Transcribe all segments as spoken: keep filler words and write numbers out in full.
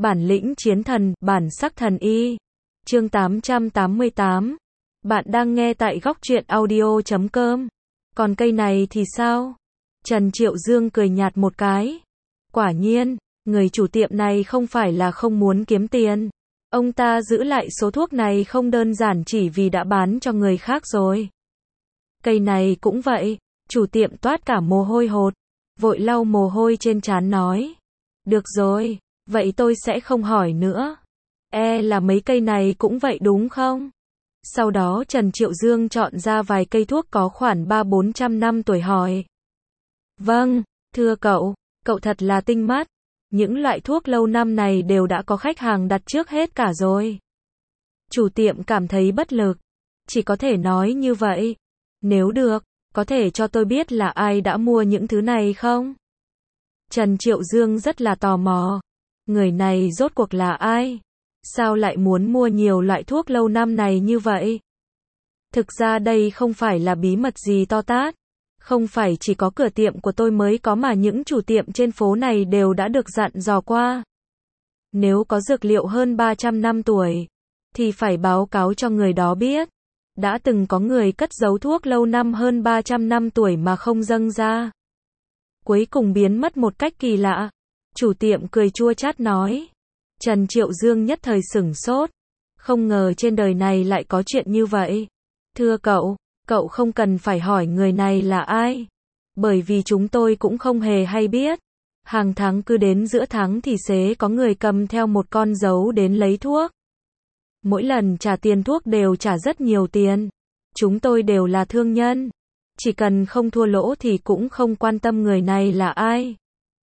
Bản lĩnh chiến thần, bản sắc thần y. Chương tám trăm tám mươi tám. Bạn đang nghe tại góc truyện audio chấm com. Còn cây này thì sao? Trần Triệu Dương cười nhạt một cái. Quả nhiên, người chủ tiệm này không phải là không muốn kiếm tiền. Ông ta giữ lại số thuốc này không đơn giản chỉ vì đã bán cho người khác rồi. Cây này cũng vậy, chủ tiệm toát cả mồ hôi hột, vội lau mồ hôi trên trán nói. Được rồi, vậy tôi sẽ không hỏi nữa. E là mấy cây này cũng vậy đúng không? Sau đó Trần Triệu Dương chọn ra vài cây thuốc có khoảng ba bốn trăm năm tuổi hỏi. Vâng, thưa cậu, cậu thật là tinh mắt. Những loại thuốc lâu năm này đều đã có khách hàng đặt trước hết cả rồi. Chủ tiệm cảm thấy bất lực. Chỉ có thể nói như vậy. Nếu được, có thể cho tôi biết là ai đã mua những thứ này không? Trần Triệu Dương rất là tò mò. Người này rốt cuộc là ai? Sao lại muốn mua nhiều loại thuốc lâu năm này như vậy? Thực ra đây không phải là bí mật gì to tát. Không phải chỉ có cửa tiệm của tôi mới có mà những chủ tiệm trên phố này đều đã được dặn dò qua. Nếu có dược liệu hơn ba trăm năm tuổi, thì phải báo cáo cho người đó biết. Đã từng có người cất giấu thuốc lâu năm hơn ba trăm năm tuổi mà không dâng ra. Cuối cùng biến mất một cách kỳ lạ. Chủ tiệm cười chua chát nói. Trần Triệu Dương nhất thời sửng sốt. Không ngờ trên đời này lại có chuyện như vậy. Thưa cậu, cậu không cần phải hỏi người này là ai. Bởi vì chúng tôi cũng không hề hay biết. Hàng tháng cứ đến giữa tháng thì sẽ có người cầm theo một con dấu đến lấy thuốc. Mỗi lần trả tiền thuốc đều trả rất nhiều tiền. Chúng tôi đều là thương nhân. Chỉ cần không thua lỗ thì cũng không quan tâm người này là ai.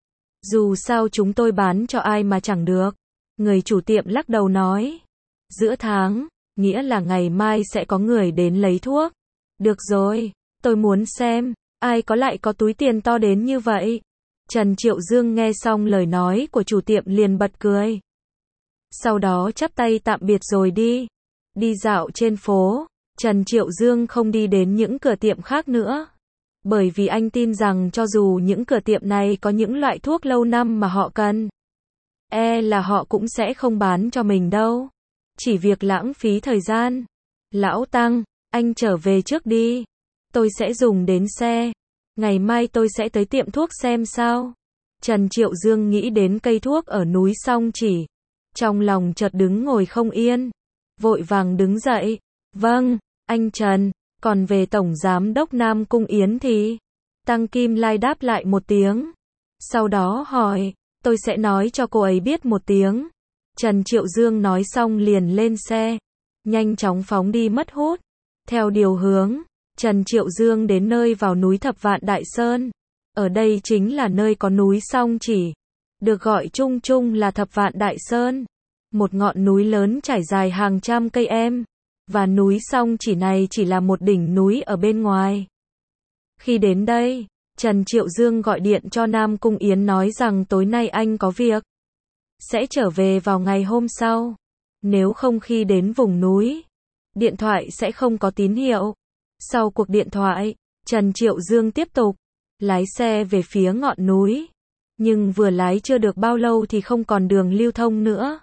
Dù sao chúng tôi bán cho ai mà chẳng được. Người chủ tiệm lắc đầu nói. Giữa tháng, nghĩa là ngày mai sẽ có người đến lấy thuốc. Được rồi, tôi muốn xem, ai có lại có túi tiền to đến như vậy. Trần Triệu Dương nghe xong lời nói của chủ tiệm liền bật cười. Sau đó chắp tay tạm biệt rồi đi. Đi dạo trên phố, Trần Triệu Dương không đi đến những cửa tiệm khác nữa. Bởi vì anh tin rằng cho dù những cửa tiệm này có những loại thuốc lâu năm mà họ cần, e là họ cũng sẽ không bán cho mình đâu. Chỉ việc lãng phí thời gian. Lão Tăng, anh trở về trước đi. Tôi sẽ dùng đến xe. Ngày mai tôi sẽ tới tiệm thuốc xem sao. Trần Triệu Dương nghĩ đến cây thuốc ở núi Song Chỉ. Trong lòng chợt đứng ngồi không yên. Vội vàng đứng dậy. Vâng, anh Trần. Còn về Tổng Giám Đốc Nam Cung Yến thì? Tăng Kim Lai đáp lại một tiếng. Sau đó hỏi. Tôi sẽ nói cho cô ấy biết một tiếng. Trần Triệu Dương nói xong liền lên xe. Nhanh chóng phóng đi mất hút. Theo điều hướng, Trần Triệu Dương đến nơi vào núi Thập Vạn Đại Sơn. Ở đây chính là nơi có núi Song Chỉ. Được gọi chung chung là Thập Vạn Đại Sơn. Một ngọn núi lớn trải dài hàng trăm cây em. Và núi Song Chỉ này chỉ là một đỉnh núi ở bên ngoài. Khi đến đây, Trần Triệu Dương gọi điện cho Nam Cung Yến nói rằng tối nay anh có việc. Sẽ trở về vào ngày hôm sau. Nếu không khi đến vùng núi, điện thoại sẽ không có tín hiệu. Sau cuộc điện thoại, Trần Triệu Dương tiếp tục lái xe về phía ngọn núi. Nhưng vừa lái chưa được bao lâu thì không còn đường lưu thông nữa.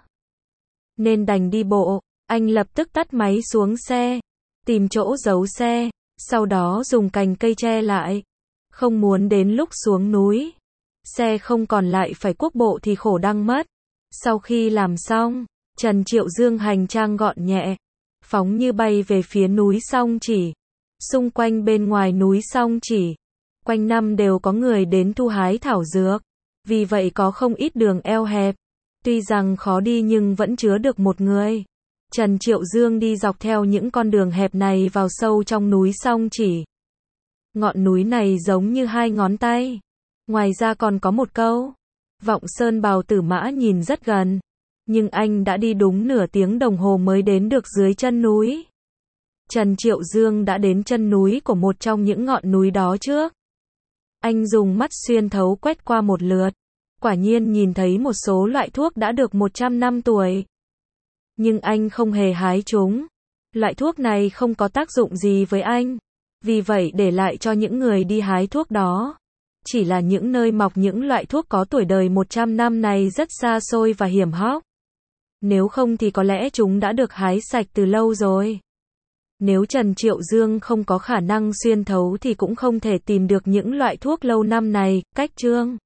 Nên đành đi bộ. Anh lập tức tắt máy xuống xe, tìm chỗ giấu xe, sau đó dùng cành cây che lại. Không muốn đến lúc xuống núi, xe không còn lại phải cuốc bộ thì khổ đăng mất. Sau khi làm xong, Trần Triệu Dương hành trang gọn nhẹ, phóng như bay về phía núi Song Chỉ. Xung quanh bên ngoài núi Song Chỉ, quanh năm đều có người đến thu hái thảo dược. Vì vậy có không ít đường eo hẹp. Tuy rằng khó đi nhưng vẫn chứa được một người. Trần Triệu Dương đi dọc theo những con đường hẹp này vào sâu trong núi Song Chỉ. Ngọn núi này giống như hai ngón tay. Ngoài ra còn có một câu. Vọng Sơn Bào Tử Mã nhìn rất gần. Nhưng anh đã đi đúng nửa tiếng đồng hồ mới đến được dưới chân núi. Trần Triệu Dương đã đến chân núi của một trong những ngọn núi đó trước. Anh dùng mắt xuyên thấu quét qua một lượt. Quả nhiên nhìn thấy một số loại thuốc đã được một trăm năm tuổi. Nhưng anh không hề hái chúng. Loại thuốc này không có tác dụng gì với anh. Vì vậy để lại cho những người đi hái thuốc đó. chỉ là những nơi mọc những loại thuốc có tuổi đời một trăm năm này rất xa xôi và hiểm hóc. Nếu không thì có lẽ chúng đã được hái sạch từ lâu rồi. Nếu Trần Triệu Dương không có khả năng xuyên thấu thì cũng không thể tìm được những loại thuốc lâu năm này, cách Trương